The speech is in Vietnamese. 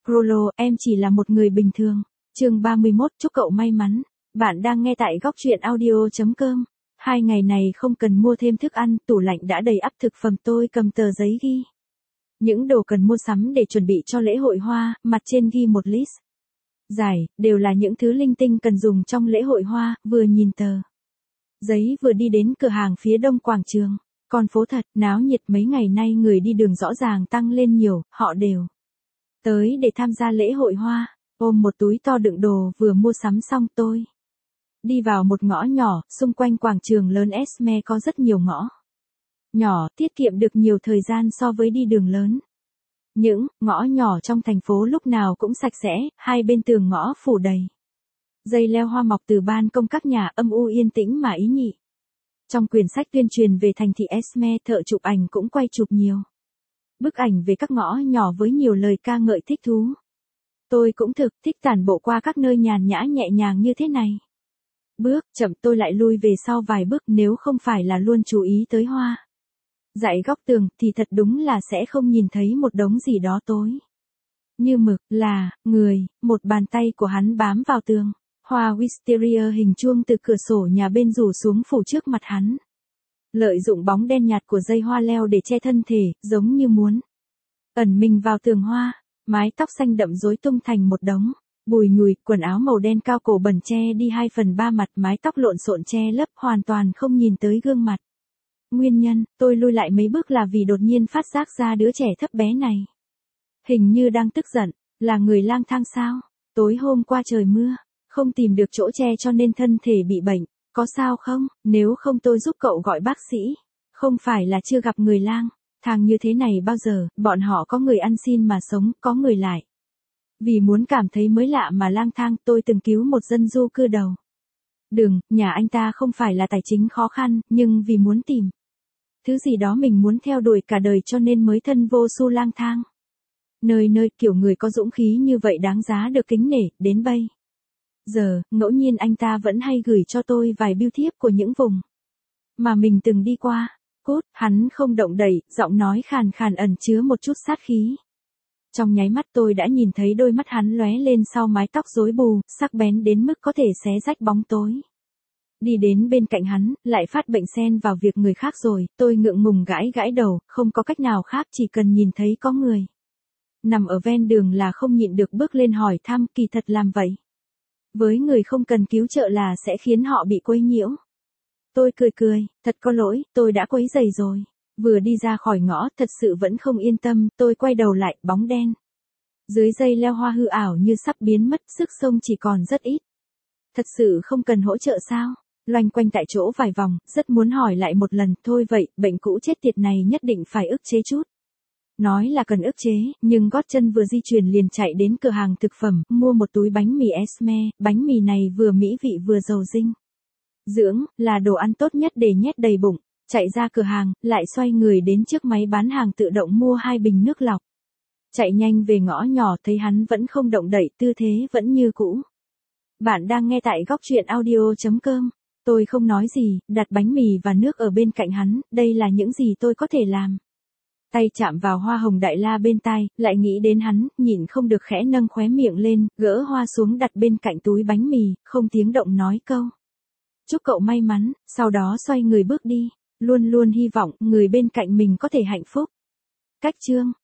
Prolo, em chỉ là một người bình thường. Chương 31, chúc cậu may mắn. Bạn đang nghe tại góc truyện audio.com. 2 ngày này không cần mua thêm thức ăn, tủ lạnh đã đầy ắp thực phẩm, tôi cầm tờ giấy ghi những đồ cần mua sắm để chuẩn bị cho lễ hội hoa, mặt trên ghi một list dài, đều là những thứ linh tinh cần dùng trong lễ hội hoa, vừa nhìn tờ giấy vừa đi đến cửa hàng phía đông quảng trường. Con phố thật náo nhiệt, mấy ngày nay người đi đường rõ ràng tăng lên nhiều, họ đều tới để tham gia lễ hội hoa. Ôm một túi to đựng đồ vừa mua sắm xong, tôi đi vào một ngõ nhỏ, xung quanh quảng trường lớn Esme có rất nhiều ngõ nhỏ, tiết kiệm được nhiều thời gian so với đi đường lớn. Những ngõ nhỏ trong thành phố lúc nào cũng sạch sẽ, hai bên tường ngõ phủ đầy dây leo hoa mọc từ ban công các nhà, âm u yên tĩnh mà ý nhị. Trong quyển sách tuyên truyền về thành thị Esme, thợ chụp ảnh cũng quay chụp nhiều bức ảnh về các ngõ nhỏ với nhiều lời ca ngợi thích thú. Tôi cũng thực thích tản bộ qua các nơi nhàn nhã nhẹ nhàng như thế này. Bước chậm tôi lại lui về sau vài bước, nếu không phải là luôn chú ý tới hoa dãy góc tường thì thật đúng là sẽ không nhìn thấy một đống gì đó tối như mực là người. Một bàn tay của hắn bám vào tường. Hoa wisteria hình chuông từ cửa sổ nhà bên rủ xuống phủ trước mặt hắn. Lợi dụng bóng đen nhạt của dây hoa leo để che thân thể, giống như muốn ẩn mình vào tường hoa. Mái tóc xanh đậm rối tung thành một đống bùi nhùi, quần áo màu đen cao cổ bẩn che đi 2/3 mặt, mái tóc lộn xộn che lấp hoàn toàn không nhìn tới gương mặt. Nguyên nhân, tôi lui lại mấy bước là vì đột nhiên phát giác ra đứa trẻ thấp bé này hình như đang tức giận. Là người lang thang sao? Tối hôm qua trời mưa, không tìm được chỗ che cho nên thân thể bị bệnh. Có sao không? Nếu không tôi giúp cậu gọi bác sĩ. Không phải là chưa gặp người lang thang như thế này bao giờ, bọn họ có người ăn xin mà sống, có người lại vì muốn cảm thấy mới lạ mà lang thang. Tôi từng cứu một dân du cư đầu đường, nhà anh ta không phải là tài chính khó khăn, nhưng vì muốn tìm thứ gì đó mình muốn theo đuổi cả đời cho nên mới thân vô xu lang thang. Nơi nơi kiểu người có dũng khí như vậy đáng giá được kính nể. Đến bây giờ, ngẫu nhiên anh ta vẫn hay gửi cho tôi vài bưu thiếp của những vùng mà mình từng đi qua. Cút, hắn không động đậy, giọng nói khàn khàn ẩn chứa một chút sát khí. Trong nháy mắt tôi đã nhìn thấy đôi mắt hắn lóe lên sau mái tóc rối bù, sắc bén đến mức có thể xé rách bóng tối. Đi đến bên cạnh hắn, lại phát bệnh xen vào việc người khác rồi. Tôi ngượng ngùng gãi gãi đầu, không có cách nào khác, chỉ cần nhìn thấy có người nằm ở ven đường là không nhịn được bước lên hỏi thăm. Kỳ thật làm vậy với người không cần cứu trợ là sẽ khiến họ bị quấy nhiễu. Tôi cười, thật có lỗi, tôi đã quấy rầy rồi. Vừa đi ra khỏi ngõ, thật sự vẫn không yên tâm, tôi quay đầu lại, bóng đen dưới dây leo hoa hư ảo như sắp biến mất, sức xông chỉ còn rất ít. Thật sự không cần hỗ trợ sao? Loanh quanh tại chỗ vài vòng, rất muốn hỏi lại một lần. Thôi vậy, bệnh cũ chết tiệt này nhất định phải ức chế chút. Nói là cần ức chế, nhưng gót chân vừa di chuyển liền chạy đến cửa hàng thực phẩm, mua một túi bánh mì Esme. Bánh mì này vừa mỹ vị vừa giàu dinh dưỡng, là đồ ăn tốt nhất để nhét đầy bụng. Chạy ra cửa hàng, lại xoay người đến trước máy bán hàng tự động mua 2 bình nước lọc. Chạy nhanh về ngõ nhỏ, thấy hắn vẫn không động đậy, tư thế vẫn như cũ. Bạn đang nghe tại góc truyện audio.com. Tôi không nói gì, đặt bánh mì và nước ở bên cạnh hắn. Đây là những gì tôi có thể làm. Tay chạm vào hoa hồng đại la bên tai, lại nghĩ đến hắn, nhịn không được khẽ nâng khóe miệng lên, gỡ hoa xuống đặt bên cạnh túi bánh mì, không tiếng động nói câu chúc cậu may mắn, sau đó xoay người bước đi. Luôn luôn hy vọng người bên cạnh mình có thể hạnh phúc. Cách chương